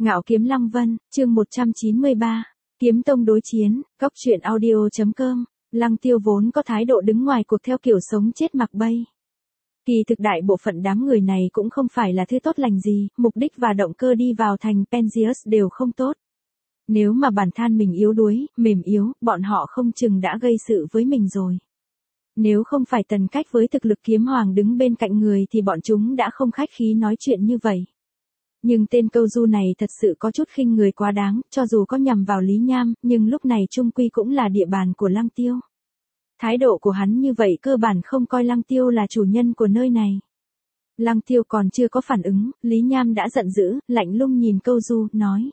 Ngạo Kiếm Lăng Vân, chương 193. Kiếm tông đối chiến, Cóc truyện audio.com. Lăng Tiêu vốn có thái độ đứng ngoài cuộc theo kiểu sống chết mặc bay. Kỳ thực đại bộ phận đám người này cũng không phải là thứ tốt lành gì, mục đích và động cơ đi vào thành Penzius đều không tốt. Nếu mà bản than mình yếu đuối, mềm yếu, bọn họ không chừng đã gây sự với mình rồi. Nếu không phải Tần Cách với thực lực kiếm hoàng đứng bên cạnh người thì bọn chúng đã không khách khí nói chuyện như vậy. Nhưng tên câu du này thật sự có chút khinh người quá đáng, cho dù có nhằm vào Lý Nham, nhưng lúc này chung quy cũng là địa bàn của Lăng Tiêu. Thái độ của hắn như vậy cơ bản không coi Lăng Tiêu là chủ nhân của nơi này. Lăng Tiêu còn chưa có phản ứng, Lý Nham đã giận dữ, lạnh lùng nhìn câu du, nói.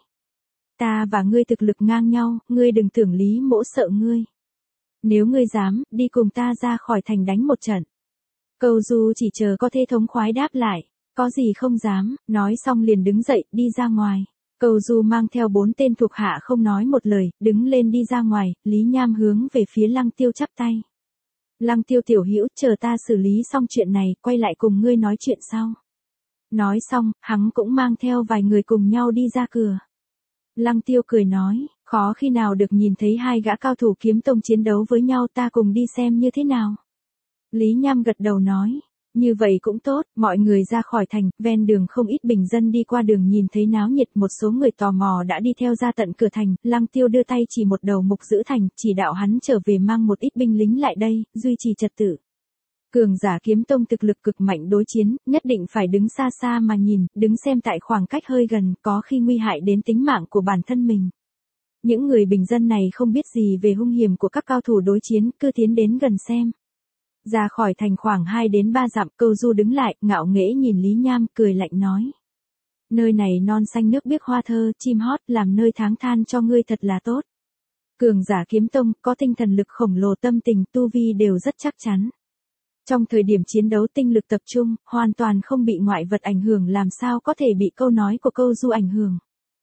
Ta và ngươi thực lực ngang nhau, ngươi đừng tưởng Lý Mỗ sợ ngươi. Nếu ngươi dám, đi cùng ta ra khỏi thành đánh một trận. Câu du chỉ chờ có thể thống khoái đáp lại. Có gì không dám, nói xong liền đứng dậy, đi ra ngoài. Câu du mang theo 4 tên thuộc hạ không nói một lời, đứng lên đi ra ngoài, Lý Nham hướng về phía Lăng Tiêu chắp tay. Lăng Tiêu tiểu hữu, chờ ta xử lý xong chuyện này, quay lại cùng ngươi nói chuyện sau. Nói xong, hắn cũng mang theo vài người cùng nhau đi ra cửa. Lăng Tiêu cười nói, khó khi nào được nhìn thấy hai gã cao thủ kiếm tông chiến đấu với nhau, ta cùng đi xem như thế nào. Lý Nham gật đầu nói. Như vậy cũng tốt, mọi người ra khỏi thành, ven đường không ít bình dân đi qua đường nhìn thấy náo nhiệt, một số người tò mò đã đi theo ra tận cửa thành, Lăng Tiêu đưa tay chỉ một đầu mục giữ thành, chỉ đạo hắn trở về mang một ít binh lính lại đây, duy trì trật tự. Cường giả kiếm tông thực lực cực mạnh đối chiến, nhất định phải đứng xa xa mà nhìn, đứng xem tại khoảng cách hơi gần, có khi nguy hại đến tính mạng của bản thân mình. Những người bình dân này không biết gì về hung hiểm của các cao thủ đối chiến, cứ tiến đến gần xem. Ra khỏi thành khoảng 2 đến 3 dặm, câu du đứng lại, ngạo nghễ nhìn Lý Nham, cười lạnh nói. Nơi này non xanh nước biếc hoa thơ, chim hót, làm nơi tháng than cho ngươi thật là tốt. Cường giả kiếm tông, có tinh thần lực khổng lồ, tâm tình, tu vi đều rất chắc chắn. Trong thời điểm chiến đấu tinh lực tập trung, hoàn toàn không bị ngoại vật ảnh hưởng, làm sao có thể bị câu nói của câu du ảnh hưởng.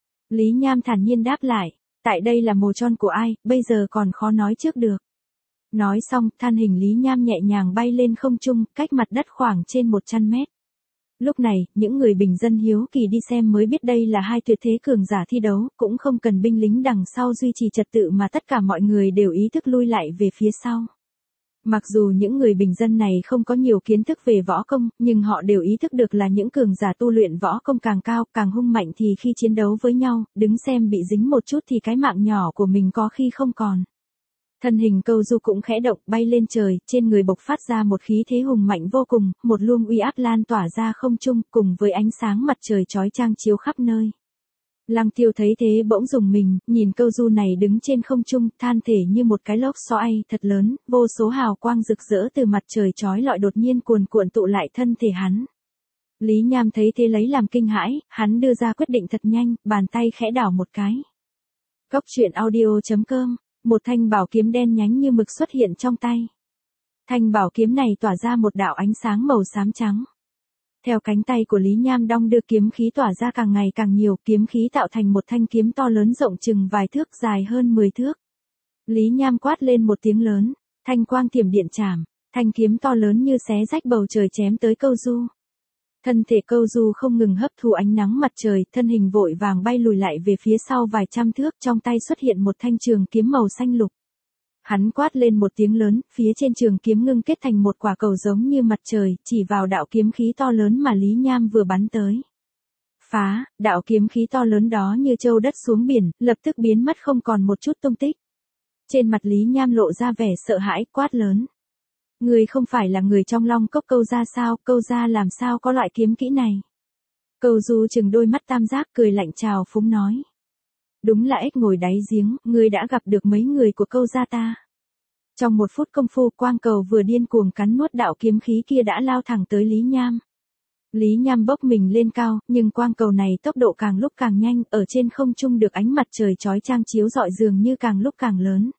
Lý Nham thản nhiên đáp lại, tại đây là mồ tròn của ai, bây giờ còn khó nói trước được. Nói xong, thân hình Lý Nham nhẹ nhàng bay lên không trung, cách mặt đất khoảng trên 100 mét. Lúc này, những người bình dân hiếu kỳ đi xem mới biết đây là hai tuyệt thế cường giả thi đấu, cũng không cần binh lính đằng sau duy trì trật tự mà tất cả mọi người đều ý thức lui lại về phía sau. Mặc dù những người bình dân này không có nhiều kiến thức về võ công, nhưng họ đều ý thức được là những cường giả tu luyện võ công càng cao, càng hung mạnh thì khi chiến đấu với nhau, đứng xem bị dính một chút thì cái mạng nhỏ của mình có khi không còn. Thân hình câu du cũng khẽ động, bay lên trời, trên người bộc phát ra một khí thế hùng mạnh vô cùng, một luồng uy áp lan tỏa ra không trung, cùng với ánh sáng mặt trời chói chang chiếu khắp nơi. Lăng Tiêu thấy thế bỗng rùng mình, nhìn câu du này đứng trên không trung, than thể như một cái lốc xoáy thật lớn, vô số hào quang rực rỡ từ mặt trời chói lọi đột nhiên cuồn cuộn tụ lại thân thể hắn. Lý Nham thấy thế lấy làm kinh hãi, hắn đưa ra quyết định thật nhanh, bàn tay khẽ đảo một cái. Cóc truyện audio.com. Một thanh bảo kiếm đen nhánh như mực xuất hiện trong tay. Thanh bảo kiếm này tỏa ra một đạo ánh sáng màu xám trắng. Theo cánh tay của Lý Nham đong đưa, kiếm khí tỏa ra càng ngày càng nhiều, kiếm khí tạo thành một thanh kiếm to lớn rộng chừng vài thước, dài hơn 10 thước. Lý Nham quát lên một tiếng lớn, thanh quang thiểm điện chảm, thanh kiếm to lớn như xé rách bầu trời chém tới câu du. Thân thể câu du không ngừng hấp thụ ánh nắng mặt trời, thân hình vội vàng bay lùi lại về phía sau vài trăm thước, trong tay xuất hiện một thanh trường kiếm màu xanh lục. Hắn quát lên một tiếng lớn, phía trên trường kiếm ngưng kết thành một quả cầu giống như mặt trời, chỉ vào đạo kiếm khí to lớn mà Lý Nham vừa bắn tới. Phá, đạo kiếm khí to lớn đó như châu đất xuống biển, lập tức biến mất không còn một chút tung tích. Trên mặt Lý Nham lộ ra vẻ sợ hãi, quát lớn. Người không phải là người trong Long Cốc Câu gia sao, Câu gia làm sao có loại kiếm kỹ này. Câu du chừng đôi mắt tam giác, cười lạnh chào phúng nói. Đúng là ếch ngồi đáy giếng, ngươi đã gặp được mấy người của Câu gia ta. Trong một phút công phu, quang cầu vừa điên cuồng cắn nuốt đạo kiếm khí kia đã lao thẳng tới Lý Nham. Lý Nham bốc mình lên cao, nhưng quang cầu này tốc độ càng lúc càng nhanh, ở trên không trung được ánh mặt trời chói chang chiếu rọi dường như càng lúc càng lớn.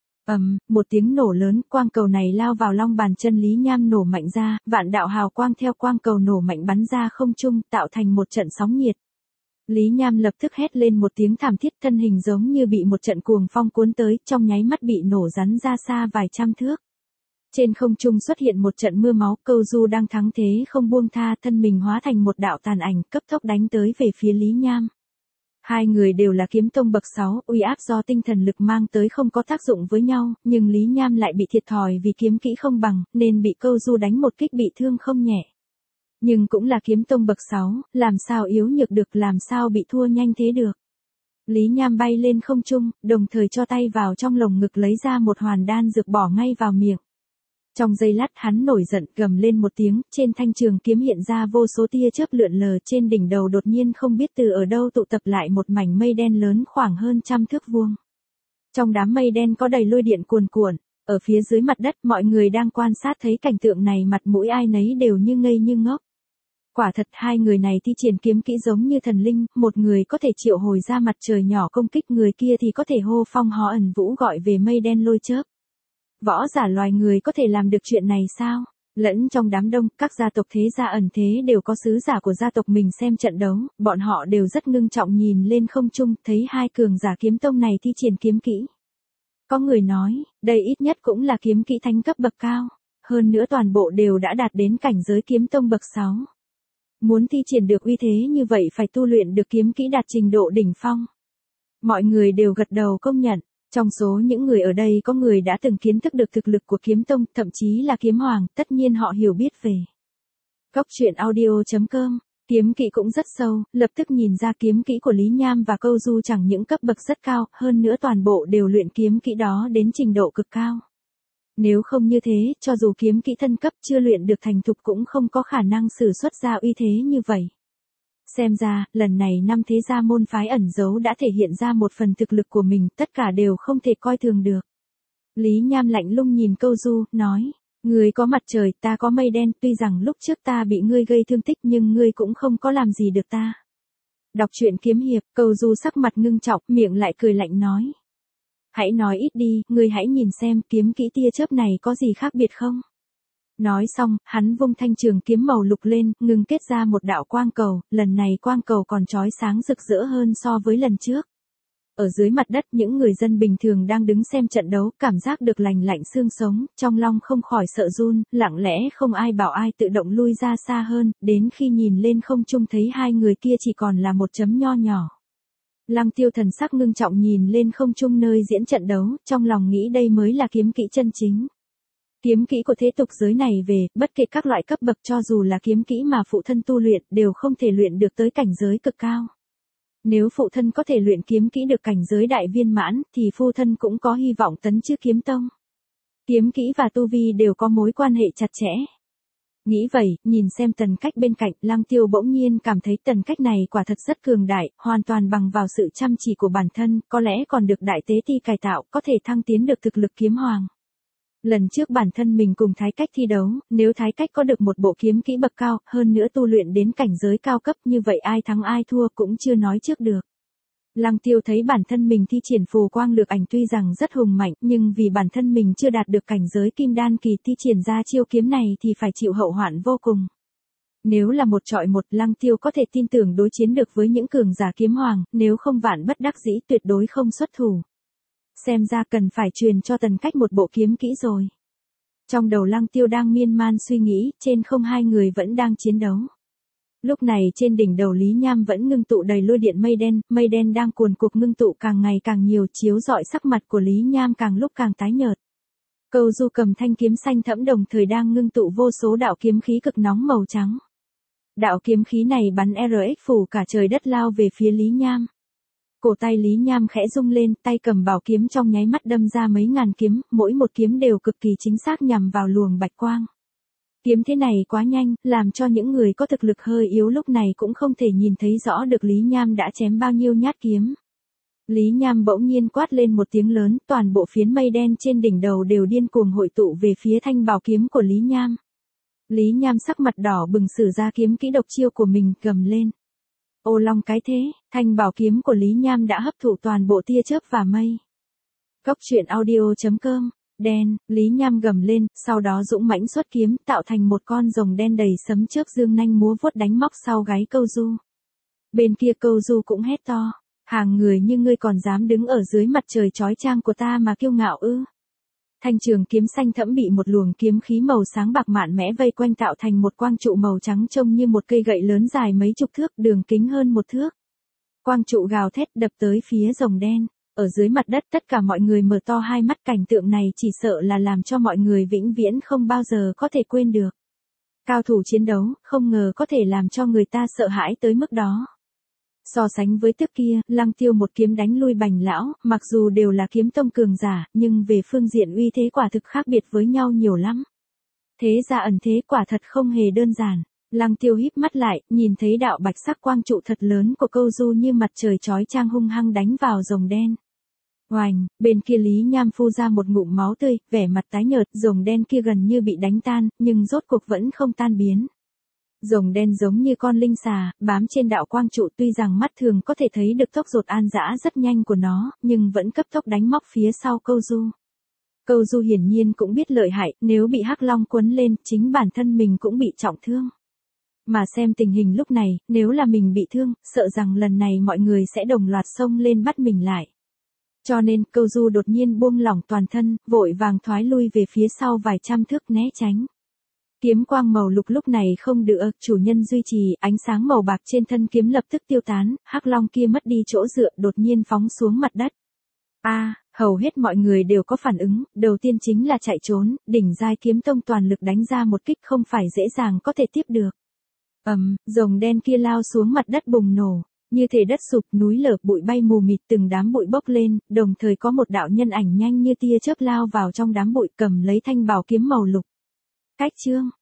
Một tiếng nổ lớn, quang cầu này lao vào long bàn chân Lý Nham nổ mạnh ra, vạn đạo hào quang theo quang cầu nổ mạnh bắn ra không trung, tạo thành một trận sóng nhiệt. Lý Nham lập tức hét lên một tiếng thảm thiết, thân hình giống như bị một trận cuồng phong cuốn tới, trong nháy mắt bị nổ rắn ra xa vài trăm thước. Trên không trung xuất hiện một trận mưa máu, câu du đang thắng thế không buông tha, thân mình hóa thành một đạo tàn ảnh, cấp tốc đánh tới về phía Lý Nham. Hai người đều là kiếm tông bậc 6, uy áp do tinh thần lực mang tới không có tác dụng với nhau, nhưng Lý Nham lại bị thiệt thòi vì kiếm kỹ không bằng, nên bị Câu Du đánh một kích bị thương không nhẹ. Nhưng cũng là kiếm tông bậc 6, làm sao yếu nhược được, làm sao bị thua nhanh thế được. Lý Nham bay lên không trung, đồng thời cho tay vào trong lồng ngực lấy ra một hoàn đan dược bỏ ngay vào miệng. Trong giây lát hắn nổi giận gầm lên một tiếng, trên thanh trường kiếm hiện ra vô số tia chớp lượn lờ, trên đỉnh đầu đột nhiên không biết từ ở đâu tụ tập lại một mảnh mây đen lớn khoảng hơn 100 thước vuông. Trong đám mây đen có đầy lôi điện cuồn cuộn, ở phía dưới mặt đất mọi người đang quan sát thấy cảnh tượng này mặt mũi ai nấy đều như ngây như ngốc. Quả thật hai người này thi triển kiếm kỹ giống như thần linh, một người có thể triệu hồi ra mặt trời nhỏ công kích, người kia thì có thể hô phong hó ẩn vũ gọi về mây đen lôi chớp. Võ giả loài người có thể làm được chuyện này sao? Lẫn trong đám đông, các gia tộc thế gia ẩn thế đều có sứ giả của gia tộc mình xem trận đấu, bọn họ đều rất ngưng trọng nhìn lên không trung, thấy hai cường giả kiếm tông này thi triển kiếm kỹ. Có người nói, đây ít nhất cũng là kiếm kỹ thánh cấp bậc cao, hơn nữa toàn bộ đều đã đạt đến cảnh giới kiếm tông bậc 6. Muốn thi triển được uy thế như vậy phải tu luyện được kiếm kỹ đạt trình độ đỉnh phong. Mọi người đều gật đầu công nhận. Trong số những người ở đây có người đã từng kiến thức được thực lực của kiếm tông, thậm chí là kiếm hoàng, tất nhiên họ hiểu biết về. Cốc truyện audio.com, kiếm kỹ cũng rất sâu, lập tức nhìn ra kiếm kỹ của Lý Nham và Câu Du chẳng những cấp bậc rất cao, hơn nữa toàn bộ đều luyện kiếm kỹ đó đến trình độ cực cao. Nếu không như thế, cho dù kiếm kỹ thân cấp chưa luyện được thành thục cũng không có khả năng sử xuất ra uy thế như vậy. Xem ra, lần này 5 thế gia môn phái ẩn giấu đã thể hiện ra một phần thực lực của mình, tất cả đều không thể coi thường được. Lý Nham lạnh lùng nhìn Câu Du, nói, ngươi có mặt trời, ta có mây đen, tuy rằng lúc trước ta bị ngươi gây thương tích nhưng ngươi cũng không có làm gì được ta. Đọc truyện kiếm hiệp, Câu Du sắc mặt ngưng trọng, miệng lại cười lạnh nói. Hãy nói ít đi, ngươi hãy nhìn xem kiếm kỹ tia chớp này có gì khác biệt không? Nói xong, hắn vung thanh trường kiếm màu lục lên, ngừng kết ra một đạo quang cầu, lần này quang cầu còn chói sáng rực rỡ hơn so với lần trước. Ở dưới mặt đất những người dân bình thường đang đứng xem trận đấu, cảm giác được lành lạnh xương sống, trong lòng không khỏi sợ run, lặng lẽ không ai bảo ai tự động lui ra xa hơn, đến khi nhìn lên không trung thấy hai người kia chỉ còn là một chấm nho nhỏ. Lăng Tiêu thần sắc ngưng trọng nhìn lên không trung nơi diễn trận đấu, trong lòng nghĩ đây mới là kiếm kỹ chân chính. Kiếm kỹ của thế tục giới này về, bất kể các loại cấp bậc cho dù là kiếm kỹ mà phụ thân tu luyện đều không thể luyện được tới cảnh giới cực cao. Nếu phụ thân có thể luyện kiếm kỹ được cảnh giới đại viên mãn, thì phụ thân cũng có hy vọng tấn chức kiếm tông. Kiếm kỹ và tu vi đều có mối quan hệ chặt chẽ. Nghĩ vậy, nhìn xem Tần Cách bên cạnh, Lăng Tiêu bỗng nhiên cảm thấy Tần Cách này quả thật rất cường đại, hoàn toàn bằng vào sự chăm chỉ của bản thân, có lẽ còn được đại tế ti cải tạo, có thể thăng tiến được thực lực kiếm hoàng. Lần trước bản thân mình cùng Thái Cách thi đấu, nếu Thái Cách có được một bộ kiếm kỹ bậc cao, hơn nữa tu luyện đến cảnh giới cao cấp như vậy ai thắng ai thua cũng chưa nói trước được. Lăng Tiêu thấy bản thân mình thi triển phù quang lược ảnh tuy rằng rất hùng mạnh, nhưng vì bản thân mình chưa đạt được cảnh giới kim đan kỳ thi triển ra chiêu kiếm này thì phải chịu hậu hoạn vô cùng. Nếu là một trọi một, Lăng Tiêu có thể tin tưởng đối chiến được với những cường giả kiếm hoàng, nếu không vạn bất đắc dĩ tuyệt đối không xuất thủ. Xem ra cần phải truyền cho Tần Cách một bộ kiếm kỹ rồi. Trong đầu Lăng Tiêu đang miên man suy nghĩ, trên không hai người vẫn đang chiến đấu. Lúc này trên đỉnh đầu Lý Nham vẫn ngưng tụ đầy lôi điện mây đen đang cuồn cuộn ngưng tụ càng ngày càng nhiều, chiếu rọi sắc mặt của Lý Nham càng lúc càng tái nhợt. Câu Du cầm thanh kiếm xanh thẫm đồng thời đang ngưng tụ vô số đạo kiếm khí cực nóng màu trắng. Đạo kiếm khí này bắn RX phủ cả trời đất lao về phía Lý Nham. Cổ tay Lý Nham khẽ rung lên, tay cầm bảo kiếm trong nháy mắt đâm ra mấy ngàn kiếm, mỗi một kiếm đều cực kỳ chính xác nhằm vào luồng bạch quang. Kiếm thế này quá nhanh, làm cho những người có thực lực hơi yếu lúc này cũng không thể nhìn thấy rõ được Lý Nham đã chém bao nhiêu nhát kiếm. Lý Nham bỗng nhiên quát lên một tiếng lớn, toàn bộ phiến mây đen trên đỉnh đầu đều điên cuồng hội tụ về phía thanh bảo kiếm của Lý Nham. Lý Nham sắc mặt đỏ bừng sử ra kiếm kỹ độc chiêu của mình, gầm lên. Ô long cái thế, thanh bảo kiếm của Lý Nham đã hấp thụ toàn bộ tia chớp và mây. Cốc truyện audio.com, đen, Lý Nham gầm lên, sau đó dũng mãnh xuất kiếm tạo thành một con rồng đen đầy sấm chớp dương nanh múa vuốt đánh móc sau gáy Câu Du. Bên kia Câu Du cũng hét to, hàng người như ngươi còn dám đứng ở dưới mặt trời chói chang của ta mà kiêu ngạo ư? Thanh trường kiếm xanh thẫm bị một luồng kiếm khí màu sáng bạc mạn mẽ vây quanh tạo thành một quang trụ màu trắng trông như một cây gậy lớn dài mấy chục thước, đường kính hơn 1 thước. Quang trụ gào thét đập tới phía rồng đen. Ở dưới mặt đất tất cả mọi người mở to hai mắt, cảnh tượng này chỉ sợ là làm cho mọi người vĩnh viễn không bao giờ có thể quên được. Cao thủ chiến đấu, không ngờ có thể làm cho người ta sợ hãi tới mức đó. So sánh với trước kia, Lăng Tiêu một kiếm đánh lui Bành lão, mặc dù đều là kiếm tông cường giả, nhưng về phương diện uy thế quả thực khác biệt với nhau nhiều lắm. Thế ra ẩn thế quả thật không hề đơn giản. Lăng Tiêu híp mắt lại, nhìn thấy đạo bạch sắc quang trụ thật lớn của Câu Du như mặt trời chói chang hung hăng đánh vào rồng đen. Oành, bên kia Lý Nham phu ra một ngụm máu tươi, vẻ mặt tái nhợt, rồng đen kia gần như bị đánh tan, nhưng rốt cuộc vẫn không tan biến. Rồng đen giống như con linh xà, bám trên đạo quang trụ, tuy rằng mắt thường có thể thấy được tốc độ an dã rất nhanh của nó, nhưng vẫn cấp tốc đánh móc phía sau Câu Du. Câu Du hiển nhiên cũng biết lợi hại, nếu bị Hắc Long quấn lên, chính bản thân mình cũng bị trọng thương. Mà xem tình hình lúc này, nếu là mình bị thương, sợ rằng lần này mọi người sẽ đồng loạt xông lên bắt mình lại. Cho nên, Câu Du đột nhiên buông lỏng toàn thân, vội vàng thoái lui về phía sau vài trăm thước né tránh. Kiếm quang màu lục lúc này không được chủ nhân duy trì, ánh sáng màu bạc trên thân kiếm lập tức tiêu tán, Hắc Long kia mất đi chỗ dựa, đột nhiên phóng xuống mặt đất. Hầu hết mọi người đều có phản ứng, đầu tiên chính là chạy trốn, đỉnh giai kiếm tông toàn lực đánh ra một kích không phải dễ dàng có thể tiếp được. Rồng đen kia lao xuống mặt đất bùng nổ, như thể đất sụp, núi lở, bụi bay mù mịt, từng đám bụi bốc lên, đồng thời có một đạo nhân ảnh nhanh như tia chớp lao vào trong đám bụi, cầm lấy thanh bảo kiếm màu lục. Cách chương